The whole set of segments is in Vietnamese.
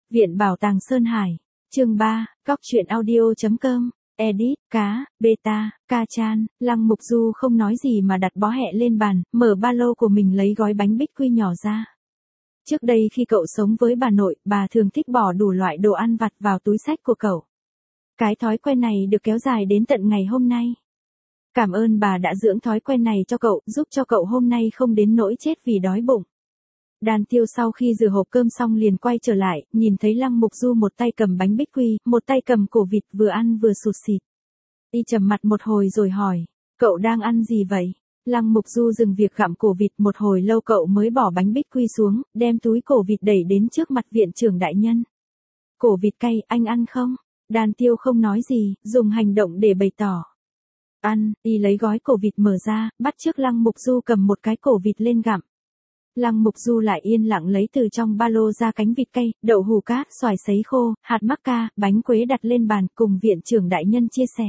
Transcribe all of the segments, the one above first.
Viện Bảo tàng Sơn Hải. Chương 3, Cóc truyện audio.com. Edit, cá, beta, ca chan. Lăng Mục Du không nói gì mà đặt bó hẹ lên bàn, mở ba lô của mình lấy gói bánh bích quy nhỏ ra. Trước đây khi cậu sống với bà nội, bà thường thích bỏ đủ loại đồ ăn vặt vào túi xách của cậu. Cái thói quen này được kéo dài đến tận ngày hôm nay. Cảm ơn bà đã dưỡng thói quen này cho cậu, giúp cho cậu hôm nay không đến nỗi chết vì đói bụng. Đan Tiêu sau khi rửa hộp cơm xong liền quay trở lại, nhìn thấy Lăng Mục Du một tay cầm bánh bích quy, một tay cầm cổ vịt vừa ăn vừa sụt sịt. Y trầm mặt một hồi rồi hỏi, cậu đang ăn gì vậy? Lăng Mục Du dừng việc gặm cổ vịt một hồi lâu cậu mới bỏ bánh bích quy xuống, đem túi cổ vịt đẩy đến trước mặt viện trưởng đại nhân. Cổ vịt cay, anh ăn không? Đan Tiêu không nói gì, dùng hành động để bày tỏ. Ăn, Y lấy gói cổ vịt mở ra, bắt chước Lăng Mục Du cầm một cái cổ vịt lên gặm. Lăng Mục Du lại yên lặng lấy từ trong ba lô ra cánh vịt cay, đậu hù cát, xoài sấy khô, hạt mắc ca, bánh quế đặt lên bàn cùng viện trưởng đại nhân chia sẻ.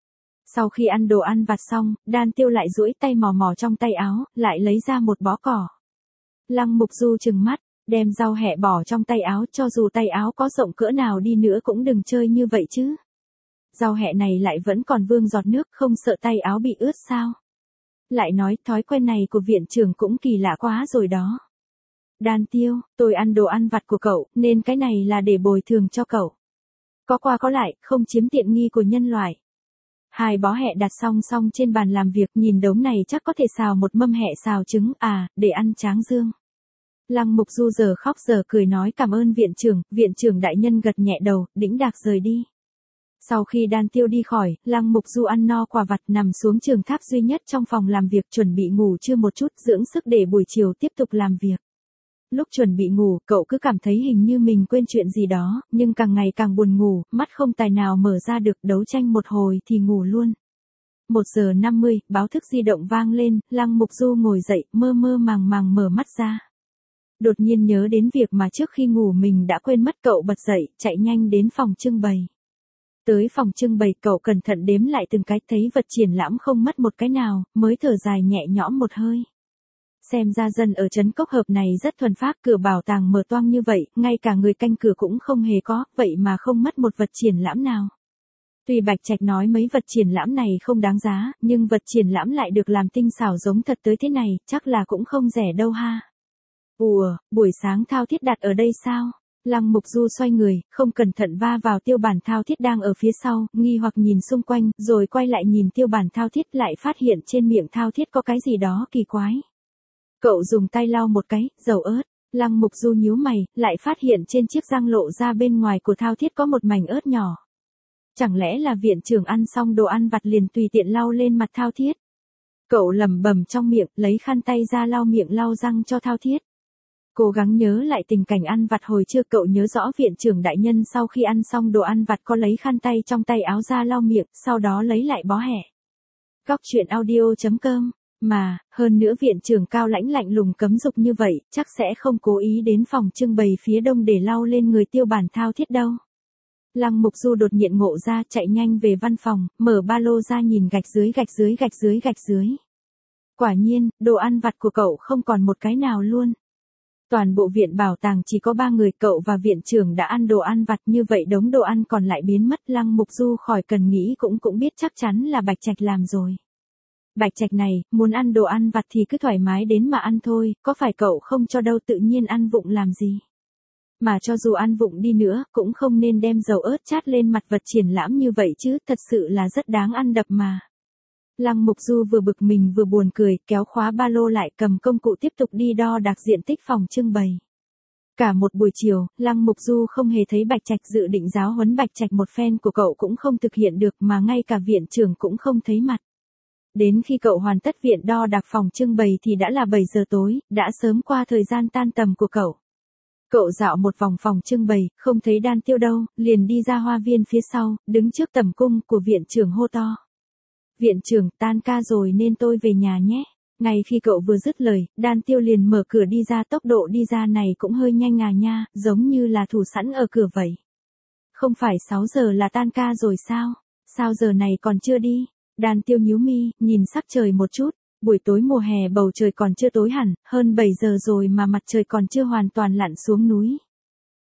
Sau khi ăn đồ ăn vặt xong, Đan Tiêu lại duỗi tay mò mò trong tay áo, lại lấy ra một bó cỏ. Lăng Mục Du trừng mắt, đem rau hẹ bỏ trong tay áo, cho dù tay áo có rộng cỡ nào đi nữa cũng đừng chơi như vậy chứ. Rau hẹ này lại vẫn còn vương giọt nước, không sợ tay áo bị ướt sao? Lại nói thói quen này của viện trưởng cũng kỳ lạ quá rồi đó. Đan Tiêu, tôi ăn đồ ăn vặt của cậu, nên cái này là để bồi thường cho cậu. Có qua có lại, không chiếm tiện nghi của nhân loại. Hai bó hẹ đặt song song trên bàn làm việc, nhìn đống này chắc có thể xào một mâm hẹ xào trứng, để ăn tráng dương. Lăng Mục Du giờ khóc giờ cười nói cảm ơn viện trưởng đại nhân gật nhẹ đầu, đĩnh đạc rời đi. Sau khi Đan Tiêu đi khỏi, Lăng Mục Du ăn no quả vặt nằm xuống giường tháp duy nhất trong phòng làm việc chuẩn bị ngủ trưa một chút dưỡng sức để buổi chiều tiếp tục làm việc. Lúc chuẩn bị ngủ, cậu cứ cảm thấy hình như mình quên chuyện gì đó, nhưng càng ngày càng buồn ngủ, mắt không tài nào mở ra được, đấu tranh một hồi thì ngủ luôn. 1:50, báo thức di động vang lên, Lăng Mục Du ngồi dậy, mơ mơ màng màng mở mắt ra. Đột nhiên nhớ đến việc mà trước khi ngủ mình đã quên mất, cậu bật dậy, chạy nhanh đến phòng trưng bày. Tới phòng trưng bày cậu cẩn thận đếm lại từng cái, thấy vật triển lãm không mất một cái nào, mới thở dài nhẹ nhõm một hơi. Xem ra dân ở trấn Cốc Hợp này rất thuần phác, cửa bảo tàng mở toang như vậy, ngay cả người canh cửa cũng không hề có, vậy mà không mất một vật triển lãm nào. Tuy Bạch Trạch nói mấy vật triển lãm này không đáng giá, nhưng vật triển lãm lại được làm tinh xảo giống thật tới thế này, chắc là cũng không rẻ đâu ha. Ủa, buổi sáng thao thiết đặt ở đây sao? Lăng Mục Du xoay người, không cẩn thận va vào tiêu bản thao thiết đang ở phía sau, nghi hoặc nhìn xung quanh, rồi quay lại nhìn tiêu bản thao thiết, lại phát hiện trên miệng thao thiết có cái gì đó kỳ quái. Cậu dùng tay lau một cái, dầu ớt. Lăng Mục Du nhíu mày, lại phát hiện trên chiếc răng lộ ra bên ngoài của thao thiết có một mảnh ớt nhỏ. Chẳng lẽ là viện trưởng ăn xong đồ ăn vặt liền tùy tiện lau lên mặt thao thiết? Cậu lẩm bẩm trong miệng, lấy khăn tay ra lau miệng lau răng cho thao thiết. Cố gắng nhớ lại tình cảnh ăn vặt hồi trưa, cậu nhớ rõ viện trưởng đại nhân sau khi ăn xong đồ ăn vặt có lấy khăn tay trong tay áo ra lau miệng, sau đó lấy lại bó hẹ. Cóc truyện audio.com. Mà, hơn nữa viện trưởng cao lãnh lạnh lùng cấm dục như vậy, chắc sẽ không cố ý đến phòng trưng bày phía đông để lau lên người tiêu bản thao thiết đâu. Lăng Mục Du đột nhiên ngộ ra, chạy nhanh về văn phòng, mở ba lô ra nhìn gạch dưới. Quả nhiên, đồ ăn vặt của cậu không còn một cái nào luôn. Toàn bộ viện bảo tàng chỉ có 3 người, cậu và viện trưởng đã ăn đồ ăn vặt, như vậy đống đồ ăn còn lại biến mất. Lăng Mục Du khỏi cần nghĩ cũng biết chắc chắn là Bạch Trạch làm rồi. Bạch Trạch này, muốn ăn đồ ăn vặt thì cứ thoải mái đến mà ăn thôi, có phải cậu không cho đâu, tự nhiên ăn vụng làm gì. Mà cho dù ăn vụng đi nữa, cũng không nên đem dầu ớt chát lên mặt vật triển lãm như vậy chứ, thật sự là rất đáng ăn đập mà. Lăng Mục Du vừa bực mình vừa buồn cười, kéo khóa ba lô lại, cầm công cụ tiếp tục đi đo đạc diện tích phòng trưng bày. Cả một buổi chiều, Lăng Mục Du không hề thấy Bạch Trạch, dự định giáo huấn Bạch Trạch một phen của cậu cũng không thực hiện được, mà ngay cả viện trưởng cũng không thấy mặt. Đến khi cậu hoàn tất viện đo đạc phòng trưng bày thì đã là 7 giờ tối, đã sớm qua thời gian tan tầm của cậu. Cậu dạo một vòng phòng trưng bày, không thấy Đan Tiêu đâu, liền đi ra hoa viên phía sau, đứng trước tầm cung của viện trưởng hô to. Viện trưởng, tan ca rồi nên tôi về nhà nhé. Ngay khi cậu vừa dứt lời, Đan Tiêu liền mở cửa đi ra, tốc độ đi ra này cũng hơi nhanh à nha, giống như là thủ sẵn ở cửa vậy. Không phải 6 giờ là tan ca rồi sao? Sao giờ này còn chưa đi? Đan Tiêu nhíu mi, nhìn sắc trời một chút, buổi tối mùa hè bầu trời còn chưa tối hẳn, hơn 7 giờ rồi mà mặt trời còn chưa hoàn toàn lặn xuống núi.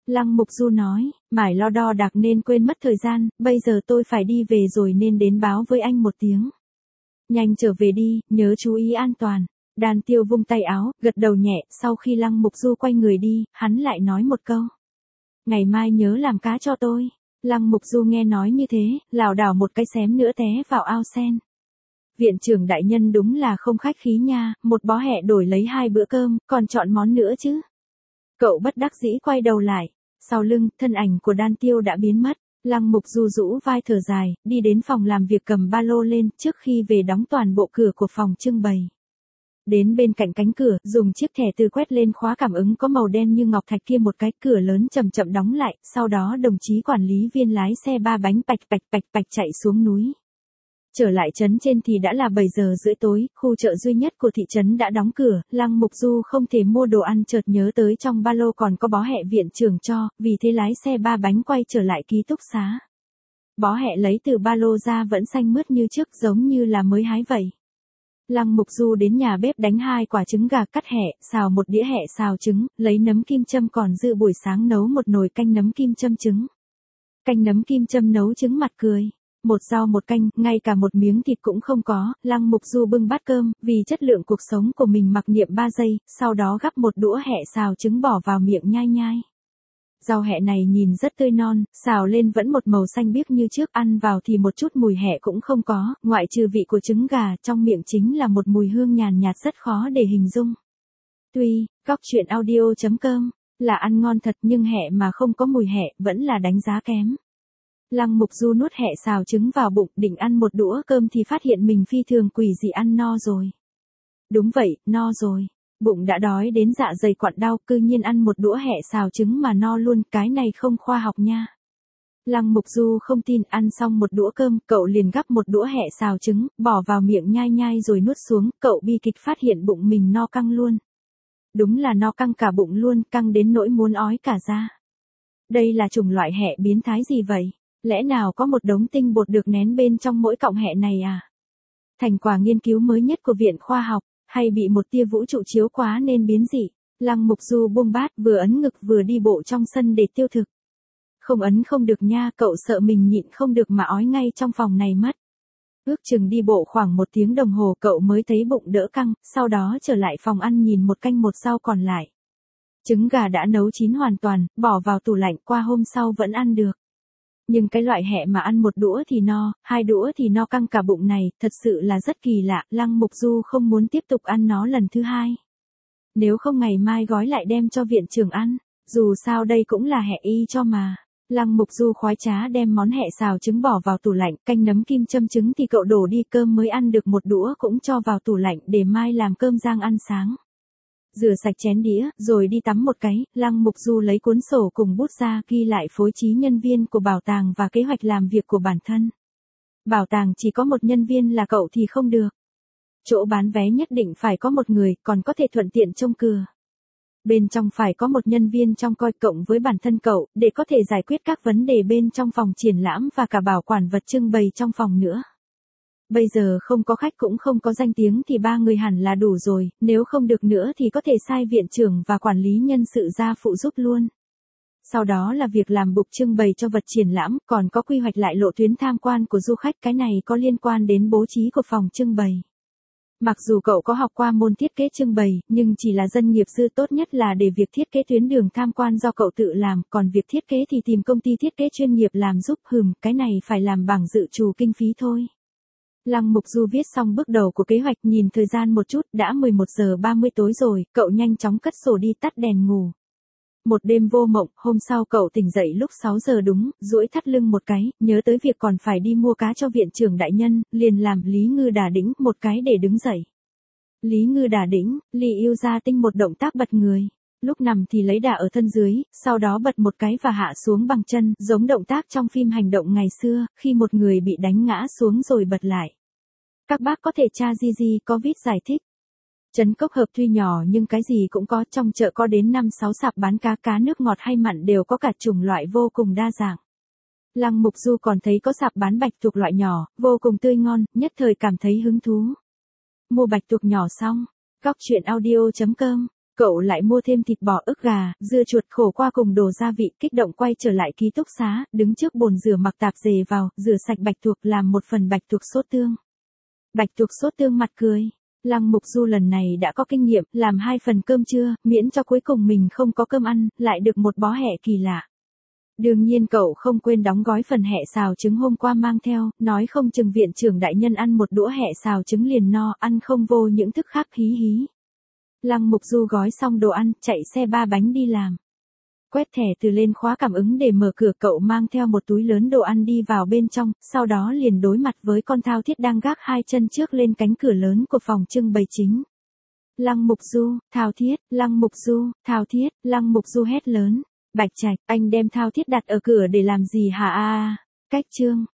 Lăng Mục Du nói, mải lo đo đạc nên quên mất thời gian, bây giờ tôi phải đi về rồi nên đến báo với anh một tiếng. Nhanh trở về đi, nhớ chú ý an toàn. Đan Tiêu vung tay áo, gật đầu nhẹ, sau khi Lăng Mục Du quay người đi, hắn lại nói một câu. Ngày mai nhớ làm cá cho tôi. Lăng Mục Du nghe nói như thế, lảo đảo một cái xém nữa té vào ao sen. Viện trưởng đại nhân đúng là không khách khí nha, một bó hẹ đổi lấy 2 bữa cơm, còn chọn món nữa chứ. Cậu bất đắc dĩ quay đầu lại, sau lưng, thân ảnh của Đan Tiêu đã biến mất. Lăng Mục Du rũ vai thở dài, đi đến phòng làm việc cầm ba lô lên, trước khi về đóng toàn bộ cửa của phòng trưng bày. Đến bên cạnh cánh cửa, dùng chiếc thẻ từ quét lên khóa cảm ứng có màu đen như ngọc thạch kia một cái, cửa lớn chậm chậm đóng lại, sau đó đồng chí quản lý viên lái xe 3 bánh pạch chạy xuống núi. Trở lại trấn trên thì đã là 7 giờ rưỡi tối, khu chợ duy nhất của thị trấn đã đóng cửa, Lăng Mục Du không thể mua đồ ăn, chợt nhớ tới trong ba lô còn có bó hẹ viện trưởng cho, vì thế lái xe 3 bánh quay trở lại ký túc xá. Bó hẹ lấy từ ba lô ra vẫn xanh mướt như trước, giống như là mới hái vậy. Lăng Mục Du đến nhà bếp đánh 2 quả trứng gà cắt hẹ, xào một đĩa hẹ xào trứng, lấy nấm kim châm còn dư buổi sáng nấu một nồi canh nấm kim châm trứng. Canh nấm kim châm nấu trứng mặt cười. Một rau một canh, ngay cả một miếng thịt cũng không có, Lăng Mục Du bưng bát cơm, vì chất lượng cuộc sống của mình mặc niệm 3 giây, sau đó gắp một đũa hẹ xào trứng bỏ vào miệng nhai nhai. Rau hẹ này nhìn rất tươi non, xào lên vẫn một màu xanh biếc như trước, ăn vào thì một chút mùi hẹ cũng không có, ngoại trừ vị của trứng gà, trong miệng chính là một mùi hương nhàn nhạt rất khó để hình dung. Tuy, góc truyện audio.com, là ăn ngon thật nhưng hẹ mà không có mùi hẹ, vẫn là đánh giá kém. Lăng Mục Du nuốt hẹ xào trứng vào bụng, định ăn một đũa cơm thì phát hiện mình phi thường quỷ dị ăn no rồi. Đúng vậy, no rồi. Bụng đã đói đến dạ dày quặn đau, cư nhiên ăn một đũa hẹ xào trứng mà no luôn, cái này không khoa học nha. Lăng Mục Du không tin, ăn xong một đũa cơm, cậu liền gắp một đũa hẹ xào trứng, bỏ vào miệng nhai nhai rồi nuốt xuống, cậu bi kịch phát hiện bụng mình no căng luôn. Đúng là no căng cả bụng luôn, căng đến nỗi muốn ói cả ra. Đây là chủng loại hẹ biến thái gì vậy? Lẽ nào có một đống tinh bột được nén bên trong mỗi cọng hẹ này à? Thành quả nghiên cứu mới nhất của Viện Khoa học, hay bị một tia vũ trụ chiếu quá nên biến dị? Lăng Mục Du buông bát vừa ấn ngực vừa đi bộ trong sân để tiêu thực. Không ấn không được nha, cậu sợ mình nhịn không được mà ói ngay trong phòng này mất. Ước chừng đi bộ khoảng 1 tiếng đồng hồ cậu mới thấy bụng đỡ căng, sau đó trở lại phòng ăn nhìn một canh một rau còn lại. Trứng gà đã nấu chín hoàn toàn, bỏ vào tủ lạnh, qua hôm sau vẫn ăn được. Nhưng cái loại hẹ mà ăn một đũa thì no, 2 đũa thì no căng cả bụng này, thật sự là rất kỳ lạ, Lăng Mục Du không muốn tiếp tục ăn nó lần thứ 2. Nếu không ngày mai gói lại đem cho viện trưởng ăn, dù sao đây cũng là hẹ y cho mà. Lăng Mục Du khoái trá đem món hẹ xào trứng bỏ vào tủ lạnh, canh nấm kim châm trứng thì cậu đổ đi, cơm mới ăn được một đũa cũng cho vào tủ lạnh để mai làm cơm rang ăn sáng. Rửa sạch chén đĩa, rồi đi tắm một cái, Lăng Mục Du lấy cuốn sổ cùng bút ra ghi lại phối trí nhân viên của bảo tàng và kế hoạch làm việc của bản thân. Bảo tàng chỉ có một nhân viên là cậu thì không được. Chỗ bán vé nhất định phải có một người, còn có thể thuận tiện trông cửa. Bên trong phải có một nhân viên trông coi cộng với bản thân cậu, để có thể giải quyết các vấn đề bên trong phòng triển lãm và cả bảo quản vật trưng bày trong phòng nữa. Bây giờ không có khách cũng không có danh tiếng thì 3 người hẳn là đủ rồi, nếu không được nữa thì có thể sai viện trưởng và quản lý nhân sự ra phụ giúp luôn. Sau đó là việc làm bục trưng bày cho vật triển lãm, còn có quy hoạch lại lộ tuyến tham quan của du khách, cái này có liên quan đến bố trí của phòng trưng bày. Mặc dù cậu có học qua môn thiết kế trưng bày, nhưng chỉ là dân nghiệp dư, tốt nhất là để việc thiết kế tuyến đường tham quan do cậu tự làm, còn việc thiết kế thì tìm công ty thiết kế chuyên nghiệp làm giúp, cái này phải làm bảng dự trù kinh phí thôi. Lăng Mục Du viết xong bước đầu của kế hoạch, nhìn thời gian một chút, đã 11 giờ 30 tối rồi, cậu nhanh chóng cất sổ đi tắt đèn ngủ. Một đêm vô mộng, hôm sau cậu tỉnh dậy lúc 6 giờ đúng, duỗi thắt lưng một cái, nhớ tới việc còn phải đi mua cá cho viện trưởng đại nhân, liền làm Lý Ngư Đả Đĩnh một cái để đứng dậy. Lý Ngư Đả Đĩnh, Lý Yêu Gia Tinh một động tác bật người. Lúc nằm thì lấy đà ở thân dưới, sau đó bật một cái và hạ xuống bằng chân, giống động tác trong phim hành động ngày xưa, khi một người bị đánh ngã xuống rồi bật lại. Các bác có thể tra GG có viết giải thích. Trấn Cốc Hợp tuy nhỏ nhưng cái gì cũng có, trong chợ có đến 5-6 sạp bán cá nước ngọt hay mặn đều có cả chủng loại vô cùng đa dạng. Lăng Mục Du còn thấy có sạp bán bạch tuộc loại nhỏ, vô cùng tươi ngon, nhất thời cảm thấy hứng thú. Mua bạch tuộc nhỏ xong, góc truyện audio.com Cậu lại mua thêm thịt bò, ức gà, dưa chuột, khổ qua cùng đồ gia vị, kích động quay trở lại ký túc xá, đứng trước bồn rửa mặc tạp dề vào, rửa sạch bạch tuộc, làm một phần bạch tuộc sốt tương. Bạch tuộc sốt tương mặt cười. Lăng Mục Du lần này đã có kinh nghiệm, làm 2 phần cơm trưa, miễn cho cuối cùng mình không có cơm ăn, lại được một bó hẹ kỳ lạ. Đương nhiên cậu không quên đóng gói phần hẹ xào trứng hôm qua mang theo, nói không chừng viện trưởng đại nhân ăn một đũa hẹ xào trứng liền no, ăn không vô những thức khác, hí hí. Lăng Mục Du gói xong đồ ăn, chạy xe 3 bánh đi làm. Quét thẻ từ lên khóa cảm ứng để mở cửa, cậu mang theo một túi lớn đồ ăn đi vào bên trong, sau đó liền đối mặt với con Thao Thiết đang gác 2 chân trước lên cánh cửa lớn của phòng trưng bày chính. Lăng Mục Du, Thao Thiết, Lăng Mục Du, Thao Thiết, Lăng Mục Du hét lớn. Bạch Trạch, anh đem Thao Thiết đặt ở cửa để làm gì hả? Cách chương.